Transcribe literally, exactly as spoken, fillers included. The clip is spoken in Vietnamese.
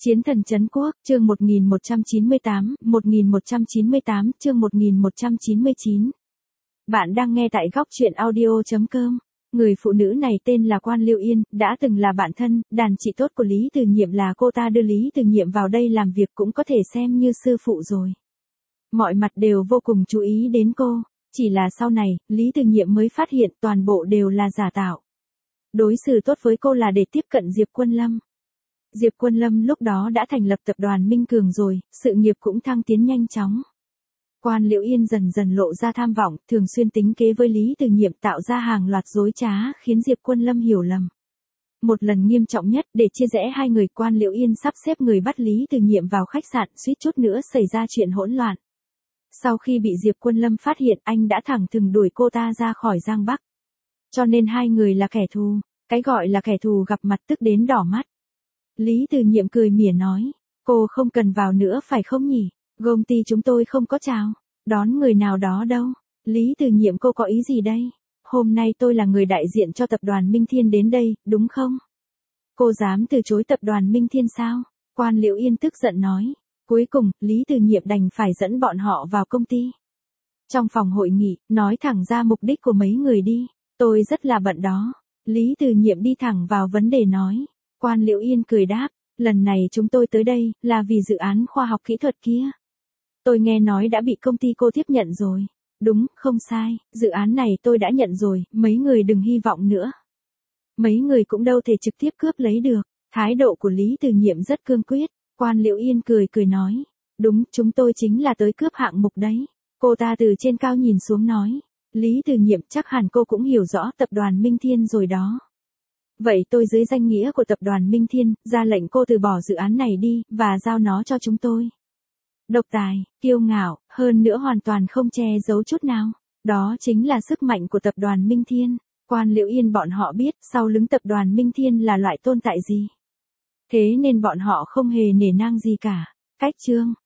Chiến thần trấn quốc, chương một nghìn một trăm chín mươi tám, một nghìn một trăm chín mươi tám, chương một nghìn một trăm chín mươi chín. Bạn đang nghe tại góc truyện audio chấm com. Người phụ nữ này tên là Quan Lưu Yên, đã từng là bạn thân, đàn chị tốt của Lý Từ Nhiệm, là cô ta đưa Lý Từ Nhiệm vào đây làm việc, cũng có thể xem như sư phụ rồi. Mọi mặt đều vô cùng chú ý đến cô, chỉ là sau này, Lý Từ Nhiệm mới phát hiện toàn bộ đều là giả tạo. Đối xử tốt với cô là để tiếp cận Diệp Quân Lâm. Diệp Quân Lâm lúc đó đã thành lập tập đoàn Minh Cường rồi, sự nghiệp cũng thăng tiến nhanh chóng. Quan Liễu Yên dần dần lộ ra tham vọng, thường xuyên tính kế với Lý Từ Nhiệm, tạo ra hàng loạt dối trá khiến Diệp Quân Lâm hiểu lầm. Một lần nghiêm trọng nhất, để chia rẽ hai người, Quan Liễu Yên sắp xếp người bắt Lý Từ Nhiệm vào khách sạn, suýt chút nữa xảy ra chuyện hỗn loạn. Sau khi bị Diệp Quân Lâm phát hiện, anh đã thẳng thừng đuổi cô ta ra khỏi Giang Bắc. Cho nên hai người là kẻ thù, cái gọi là kẻ thù gặp mặt tức đến đỏ mắt. Lý Từ Nhiệm cười mỉa nói, cô không cần vào nữa phải không nhỉ, công ty chúng tôi không có chào đón người nào đó đâu. Lý Từ Nhiệm, cô có ý gì đây? Hôm nay tôi là người đại diện cho tập đoàn Minh Thiên đến đây, đúng không? Cô dám từ chối tập đoàn Minh Thiên sao? Quan Liễu Yên tức giận nói. Cuối cùng, Lý Từ Nhiệm đành phải dẫn bọn họ vào công ty. Trong phòng hội nghị, nói thẳng ra mục đích của mấy người đi. Tôi rất là bận đó. Lý Từ Nhiệm đi thẳng vào vấn đề nói. Quan Liễu Yên cười đáp, lần này chúng tôi tới đây, là vì dự án khoa học kỹ thuật kia. Tôi nghe nói đã bị công ty cô tiếp nhận rồi. Đúng, không sai, dự án này tôi đã nhận rồi, mấy người đừng hy vọng nữa. Mấy người cũng đâu thể trực tiếp cướp lấy được. Thái độ của Lý Từ Nhiệm rất cương quyết. Quan Liễu Yên cười cười nói, đúng, chúng tôi chính là tới cướp hạng mục đấy. Cô ta từ trên cao nhìn xuống nói, Lý Từ Nhiệm, chắc hẳn cô cũng hiểu rõ tập đoàn Minh Thiên rồi đó. Vậy tôi dưới danh nghĩa của tập đoàn Minh Thiên, ra lệnh cô từ bỏ dự án này đi, và giao nó cho chúng tôi. Độc tài, kiêu ngạo, hơn nữa hoàn toàn không che giấu chút nào. Đó chính là sức mạnh của tập đoàn Minh Thiên. Quan Liễu Yên bọn họ biết, sau lưng tập đoàn Minh Thiên là loại tồn tại gì. Thế nên bọn họ không hề nể nang gì cả. Cách chương.